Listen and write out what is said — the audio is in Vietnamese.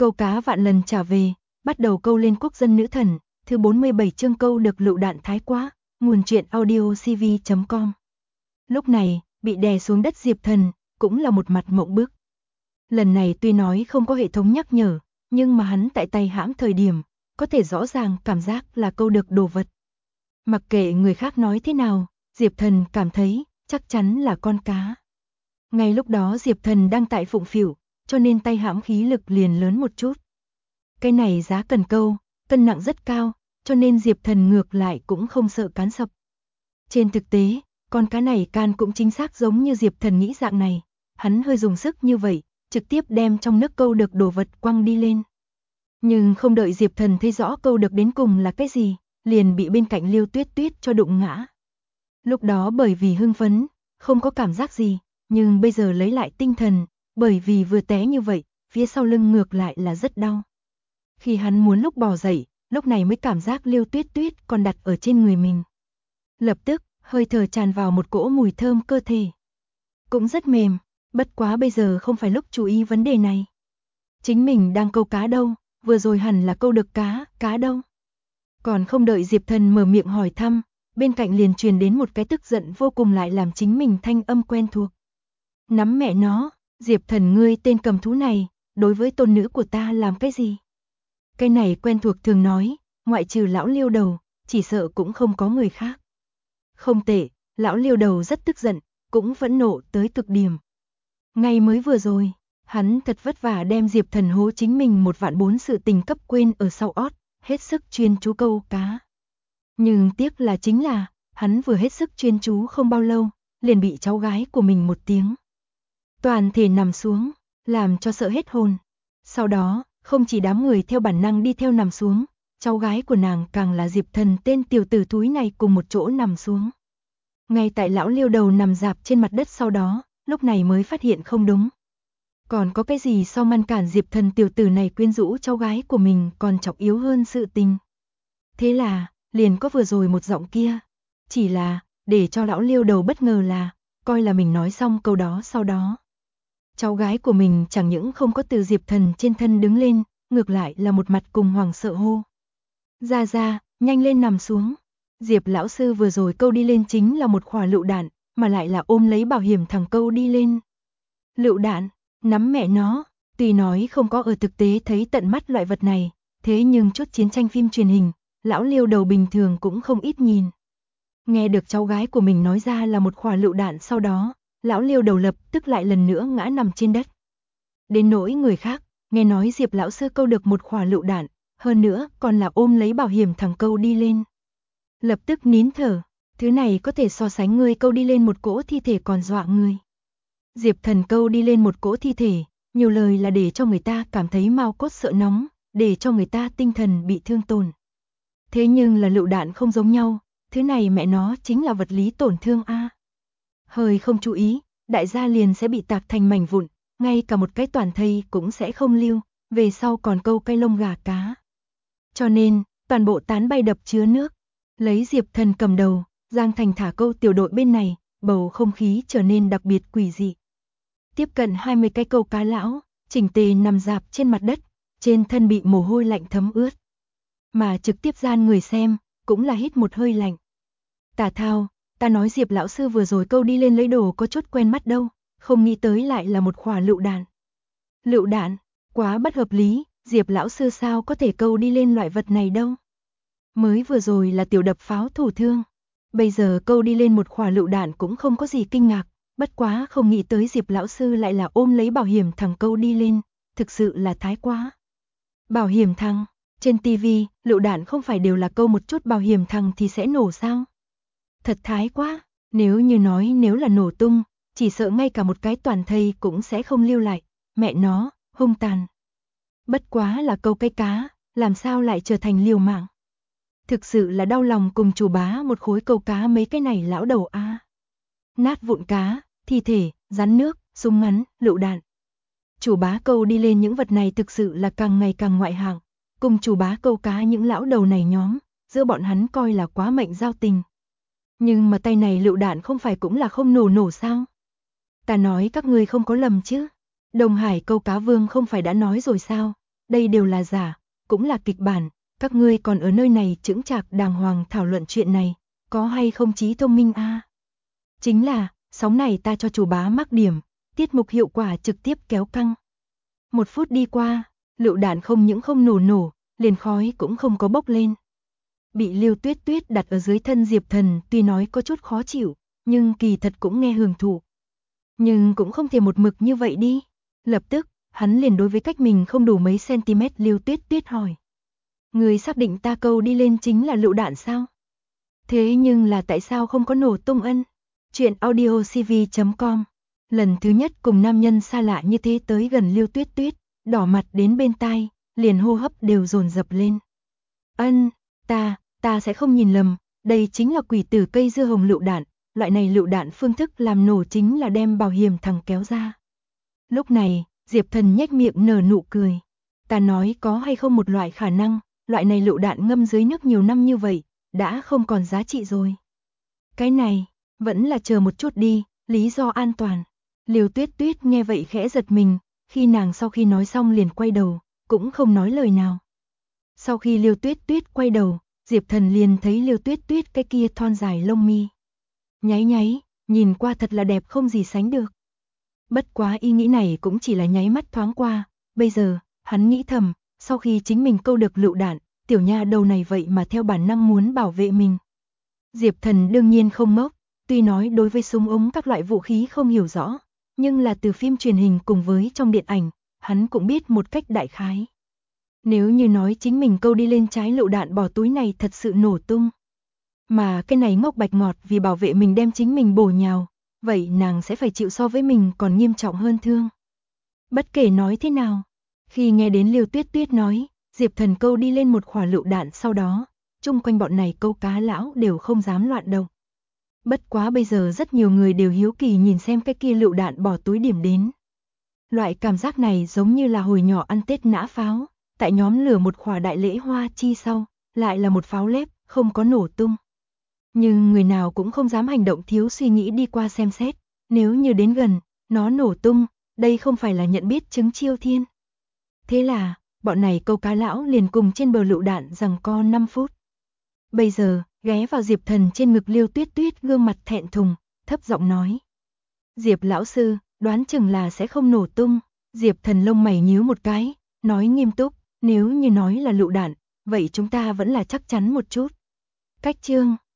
Câu cá vạn lần trả về, bắt đầu câu lên quốc dân nữ thần, thứ 47 chương câu được lựu đạn thái quá, nguồn truyện audio cv.com. Lúc này, bị đè xuống đất Diệp Thần, cũng là một mặt mộng bức. Lần này tuy nói không có hệ thống nhắc nhở, nhưng mà hắn tại tay hãm thời điểm, có thể rõ ràng cảm giác là câu được đồ vật. Mặc kệ người khác nói thế nào, Diệp Thần cảm thấy, chắc chắn là con cá. Ngay lúc đó Diệp Thần đang tại phụng phịu, cho nên tay hãm khí lực liền lớn một chút. Cái này giá cần câu, cân nặng rất cao, cho nên Diệp Thần ngược lại cũng không sợ cán sập. Trên thực tế, con cá này can cũng chính xác giống như Diệp Thần nghĩ dạng này, hắn hơi dùng sức như vậy, trực tiếp đem trong nước câu được đồ vật quăng đi lên. Nhưng không đợi Diệp Thần thấy rõ câu được đến cùng là cái gì, liền bị bên cạnh Liêu Tuyết Tuyết cho đụng ngã. Lúc đó bởi vì hưng phấn, không có cảm giác gì, nhưng bây giờ lấy lại tinh thần, bởi vì vừa té như vậy, phía sau lưng ngược lại là rất đau. Khi hắn muốn lúc bò dậy, lúc này mới cảm giác Liêu Tuyết Tuyết còn đặt ở trên người mình. Lập tức, hơi thở tràn vào một cỗ mùi thơm cơ thể. Cũng rất mềm, bất quá bây giờ không phải lúc chú ý vấn đề này. Chính mình đang câu cá đâu, vừa rồi hẳn là câu được cá đâu. Còn không đợi Diệp Thần mở miệng hỏi thăm, bên cạnh liền truyền đến một cái tức giận vô cùng lại làm chính mình thanh âm quen thuộc. Nắm mẹ nó, Diệp Thần ngươi tên cầm thú này, đối với tôn nữ của ta làm cái gì? Cái này quen thuộc thường nói, ngoại trừ lão Liêu đầu, chỉ sợ cũng không có người khác. Không tệ, lão Liêu đầu rất tức giận, cũng phẫn nộ tới cực điểm. Ngay mới vừa rồi, hắn thật vất vả đem Diệp Thần hố chính mình 1.400.000 sự tình cấp quên ở sau ót, hết sức chuyên chú câu cá. Nhưng tiếc là chính là, hắn vừa hết sức chuyên chú không bao lâu, liền bị cháu gái của mình một tiếng toàn thể nằm xuống, làm cho sợ hết hồn. Sau đó, không chỉ đám người theo bản năng đi theo nằm xuống, cháu gái của nàng càng là Diệp Thần tên tiểu tử thúi này cùng một chỗ nằm xuống. Ngay tại lão Liêu đầu nằm rạp trên mặt đất sau đó, lúc này mới phát hiện không đúng. Còn có cái gì so ngăn cản Diệp Thần tiểu tử này quyến rũ cháu gái của mình còn trọng yếu hơn sự tình. Thế là, liền có vừa rồi một giọng kia. Chỉ là, để cho lão Liêu đầu bất ngờ là, coi là mình nói xong câu đó sau đó. Cháu gái của mình chẳng những không có từ Diệp Thần trên thân đứng lên, ngược lại là một mặt cùng hoảng sợ hô. Ra, nhanh lên nằm xuống. Diệp lão sư vừa rồi câu đi lên chính là một quả lựu đạn, mà lại là ôm lấy bảo hiểm thằng câu đi lên. Lựu đạn, nắm mẹ nó, tuy nói không có ở thực tế thấy tận mắt loại vật này, thế nhưng chút chiến tranh phim truyền hình, lão Liêu đầu bình thường cũng không ít nhìn. Nghe được cháu gái của mình nói ra là một quả lựu đạn sau đó, lão Liêu đầu lập tức lại lần nữa ngã nằm trên đất. Đến nỗi người khác, nghe nói Diệp lão sư câu được một quả lựu đạn, hơn nữa còn là ôm lấy bảo hiểm thằng câu đi lên. Lập tức nín thở, thứ này có thể so sánh người câu đi lên một cỗ thi thể còn dọa người. Diệp Thần câu đi lên một cỗ thi thể, nhiều lời là để cho người ta cảm thấy mau cốt sợ nóng, để cho người ta tinh thần bị thương tổn. Thế nhưng là lựu đạn không giống nhau, thứ này mẹ nó chính là vật lý tổn thương a. Hơi không chú ý, đại gia liền sẽ bị tạc thành mảnh vụn, ngay cả một cái toàn thây cũng sẽ không lưu, về sau còn câu cái lông gà cá. Cho nên, toàn bộ tán bay đập chứa nước, lấy Diệp Thần cầm đầu, Giang Thành thả câu tiểu đội bên này, bầu không khí trở nên đặc biệt quỷ dị. Tiếp cận 20 cái câu cá lão, chỉnh tề nằm rạp trên mặt đất, trên thân bị mồ hôi lạnh thấm ướt. Mà trực tiếp gian người xem, cũng là hít một hơi lạnh. Tả thao, ta nói Diệp lão sư vừa rồi câu đi lên lấy đồ có chút quen mắt đâu, không nghĩ tới lại là một quả lựu đạn. Lựu đạn, quá bất hợp lý, Diệp lão sư sao có thể câu đi lên loại vật này đâu. Mới vừa rồi là tiểu đập pháo thủ thương, bây giờ câu đi lên một quả lựu đạn cũng không có gì kinh ngạc, bất quá không nghĩ tới Diệp lão sư lại là ôm lấy bảo hiểm thằng câu đi lên, thực sự là thái quá. Bảo hiểm thằng, trên tivi, lựu đạn không phải đều là câu một chút bảo hiểm thằng thì sẽ nổ sao? Thật thái quá, nếu như nói nếu là nổ tung, chỉ sợ ngay cả một cái toàn thây cũng sẽ không lưu lại, mẹ nó, hung tàn. Bất quá là câu cái cá, làm sao lại trở thành liều mạng. Thực sự là đau lòng cùng chủ bá một khối câu cá mấy cái này lão đầu a. Nát vụn cá, thi thể, rắn nước, súng ngắn, lựu đạn. Chủ bá câu đi lên những vật này thực sự là càng ngày càng ngoại hạng, cùng chủ bá câu cá những lão đầu này nhóm, giữa bọn hắn coi là quá mệnh giao tình. Nhưng mà tay này lựu đạn không phải cũng là không nổ sao? Ta nói các ngươi không có lầm chứ? Đông Hải câu cá vương không phải đã nói rồi sao? đây đều là giả, cũng là kịch bản, các ngươi còn ở nơi này chững chạc đàng hoàng thảo luận chuyện này, có hay không trí thông minh a? Chính là, sóng này ta cho chủ bá mắc điểm, tiết mục hiệu quả trực tiếp kéo căng. 1 phút đi qua, lựu đạn không những không nổ, liền khói cũng không có bốc lên. Bị Lưu Tuyết Tuyết đặt ở dưới thân Diệp Thần tuy nói có chút khó chịu, nhưng kỳ thật cũng nghe hưởng thụ. Nhưng cũng không thể một mực như vậy đi. Lập tức, hắn liền đối với cách mình không đủ mấy cm Lưu Tuyết Tuyết hỏi. Người xác định ta câu đi lên chính là lựu đạn sao? Thế nhưng là tại sao không có nổ tung ân? Chuyện audiocv.com. Lần thứ nhất cùng nam nhân xa lạ như thế tới gần Lưu Tuyết Tuyết, đỏ mặt đến bên tai, liền hô hấp đều dồn dập lên. Ân, ta sẽ không nhìn lầm, đây chính là quỷ tử cây dưa hồng lựu đạn, loại này lựu đạn phương thức làm nổ chính là đem bảo hiểm thằng kéo ra. Lúc này, Diệp Thần nhếch miệng nở nụ cười. Ta nói có hay không một loại khả năng, loại này lựu đạn ngâm dưới nước nhiều năm như vậy, đã không còn giá trị rồi. Cái này, vẫn là chờ một chút đi, lý do an toàn. Lưu Tuyết Tuyết nghe vậy khẽ giật mình, khi nàng sau khi nói xong liền quay đầu, cũng không nói lời nào. Sau khi Lưu Tuyết Tuyết quay đầu, Diệp Thần liền thấy Lưu Tuyết Tuyết cái kia thon dài lông mi. Nháy, nhìn qua thật là đẹp không gì sánh được. Bất quá ý nghĩ này cũng chỉ là nháy mắt thoáng qua, bây giờ, hắn nghĩ thầm, sau khi chính mình câu được lựu đạn, tiểu nha đầu này vậy mà theo bản năng muốn bảo vệ mình. Diệp Thần đương nhiên không ngốc, tuy nói đối với súng ống các loại vũ khí không hiểu rõ, nhưng là từ phim truyền hình cùng với trong điện ảnh, hắn cũng biết một cách đại khái. Nếu như nói chính mình câu đi lên trái lựu đạn bỏ túi này thật sự nổ tung, mà cái này ngốc bạch ngọt vì bảo vệ mình đem chính mình bổ nhào, vậy nàng sẽ phải chịu so với mình còn nghiêm trọng hơn thương. Bất kể nói thế nào, khi nghe đến Lưu Tuyết Tuyết nói, Diệp Thần câu đi lên một quả lựu đạn sau đó, chung quanh bọn này câu cá lão đều không dám loạn động. Bất quá bây giờ rất nhiều người đều hiếu kỳ nhìn xem cái kia lựu đạn bỏ túi điểm đến. Loại cảm giác này giống như là hồi nhỏ ăn Tết nã pháo, tại nhóm lửa một quả đại lễ hoa chi sau, lại là một pháo lép, không có nổ tung. Nhưng người nào cũng không dám hành động thiếu suy nghĩ đi qua xem xét, nếu như đến gần, nó nổ tung, đây không phải là nhận biết chứng chiêu thiên. Thế là, bọn này câu cá lão liền cùng trên bờ lựu đạn giằng co 5 phút. Bây giờ, ghé vào Diệp Thần trên ngực Lưu Tuyết Tuyết gương mặt thẹn thùng, thấp giọng nói. Diệp lão sư, đoán chừng là sẽ không nổ tung. Diệp Thần lông mày nhíu một cái, nói nghiêm túc, nếu như nói là lựu đạn, vậy chúng ta vẫn là chắc chắn một chút. Cách chương